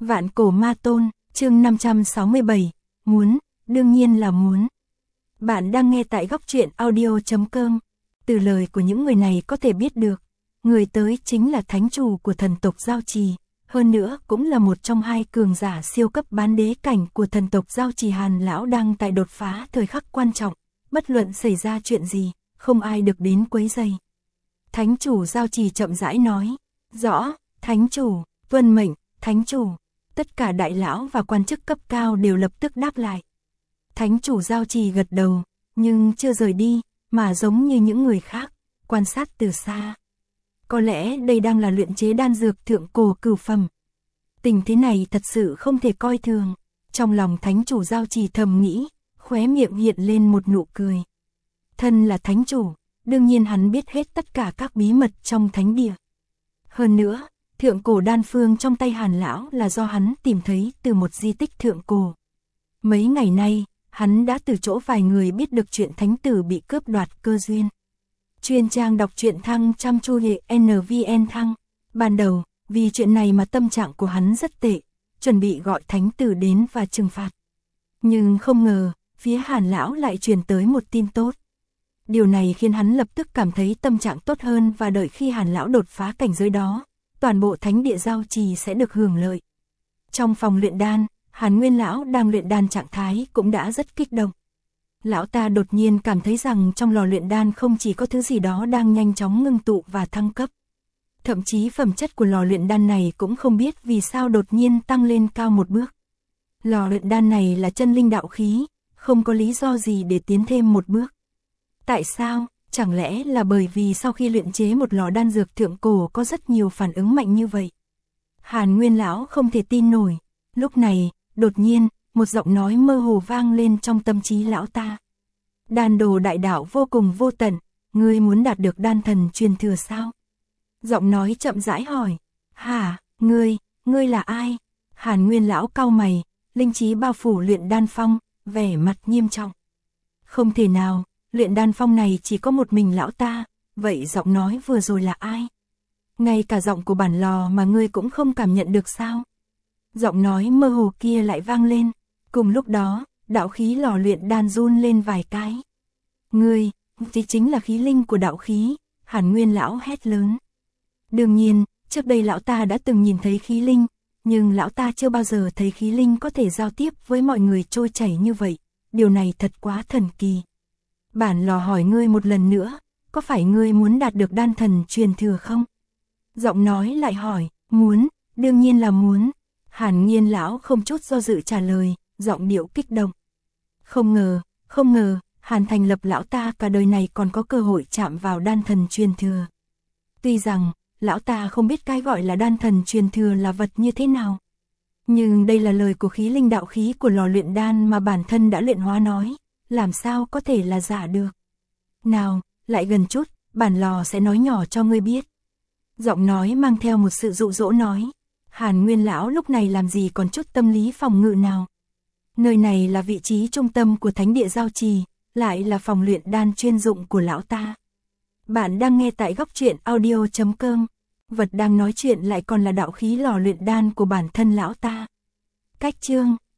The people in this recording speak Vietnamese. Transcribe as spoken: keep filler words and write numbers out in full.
Vạn cổ ma tôn, chương năm trăm sáu mươi bảy, muốn, đương nhiên là muốn. Bạn đang nghe tại góc truyện audio chấm com. Từ lời của những người này có thể biết được, người tới chính là thánh chủ của thần tộc Giao Trì, hơn nữa cũng là một trong hai cường giả siêu cấp bán đế cảnh của thần tộc Giao Trì. Hàn lão đang tại đột phá thời khắc quan trọng, bất luận xảy ra chuyện gì, không ai được đến quấy rầy. Thánh chủ Giao Trì chậm rãi nói, rõ, thánh chủ, tuân mệnh, thánh chủ. Tất cả đại lão và quan chức cấp cao đều lập tức đáp lại. Thánh chủ Giao Trì gật đầu, nhưng chưa rời đi, mà giống như những người khác, quan sát từ xa. Có lẽ đây đang là luyện chế đan dược thượng cổ cửu phẩm. Tình thế này thật sự không thể coi thường. Trong lòng thánh chủ Giao Trì thầm nghĩ, khóe miệng hiện lên một nụ cười. Thân là thánh chủ, đương nhiên hắn biết hết tất cả các bí mật trong thánh địa. Hơn nữa, thượng cổ đan phương trong tay Hàn lão là do hắn tìm thấy từ một di tích thượng cổ. Mấy ngày nay, hắn đã từ chỗ vài người biết được chuyện thánh tử bị cướp đoạt cơ duyên. Chuyên trang đọc truyện thăng chăm chu hệ en vê en thăng. Ban đầu, vì chuyện này mà tâm trạng của hắn rất tệ, chuẩn bị gọi thánh tử đến và trừng phạt. Nhưng không ngờ, phía Hàn lão lại truyền tới một tin tốt. Điều này khiến hắn lập tức cảm thấy tâm trạng tốt hơn, và đợi khi Hàn lão đột phá cảnh giới đó, toàn bộ thánh địa Giao Trì sẽ được hưởng lợi. Trong phòng luyện đan, Hàn Nguyên lão đang luyện đan trạng thái cũng đã rất kích động. Lão ta đột nhiên cảm thấy rằng trong lò luyện đan không chỉ có thứ gì đó đang nhanh chóng ngưng tụ và thăng cấp. Thậm chí phẩm chất của lò luyện đan này cũng không biết vì sao đột nhiên tăng lên cao một bước. Lò luyện đan này là chân linh đạo khí, không có lý do gì để tiến thêm một bước. Tại sao? Chẳng lẽ là bởi vì sau khi luyện chế một lò đan dược thượng cổ có rất nhiều phản ứng mạnh như vậy? Hàn Nguyên lão không thể tin nổi. Lúc này, đột nhiên, một giọng nói mơ hồ vang lên trong tâm trí lão ta. Đan đồ đại đạo vô cùng vô tận, ngươi muốn đạt được đan thần truyền thừa sao? Giọng nói chậm rãi hỏi. Hả, ngươi, ngươi là ai? Hàn Nguyên lão cau mày, linh trí bao phủ luyện đan phong, vẻ mặt nghiêm trọng. Không thể nào, luyện đan phong này chỉ có một mình lão ta, vậy giọng nói vừa rồi là ai? Ngay cả giọng của bản lò mà ngươi cũng không cảm nhận được sao? Giọng nói mơ hồ kia lại vang lên. Cùng lúc đó, đạo khí lò luyện đan run lên vài cái. Ngươi, thì chính là khí linh của đạo khí, Hàn Nguyên lão hét lớn. Đương nhiên, trước đây lão ta đã từng nhìn thấy khí linh, nhưng lão ta chưa bao giờ thấy khí linh có thể giao tiếp với mọi người trôi chảy như vậy. Điều này thật quá thần kỳ. Bản lò hỏi ngươi một lần nữa, có phải ngươi muốn đạt được đan thần truyền thừa không? Giọng nói lại hỏi, muốn, đương nhiên là muốn. Hàn Nghiên lão không chút do dự trả lời, giọng điệu kích động. Không ngờ, không ngờ, Hàn Thành Lập lão ta cả đời này còn có cơ hội chạm vào đan thần truyền thừa. Tuy rằng, lão ta không biết cái gọi là đan thần truyền thừa là vật như thế nào. Nhưng đây là lời của khí linh đạo khí của lò luyện đan mà bản thân đã luyện hóa nói, làm sao có thể là giả được. Nào, lại gần chút, bản lò sẽ nói nhỏ cho ngươi biết. Giọng nói mang theo một sự dụ dỗ nói. Hàn Nguyên lão lúc này làm gì còn chút tâm lý phòng ngự nào. Nơi này là vị trí trung tâm của thánh địa Giao Trì, lại là phòng luyện đan chuyên dụng của lão ta. Bạn đang nghe tại góc truyện audio chấm com. Vật đang nói chuyện lại còn là đạo khí lò luyện đan của bản thân lão ta. Cách chương,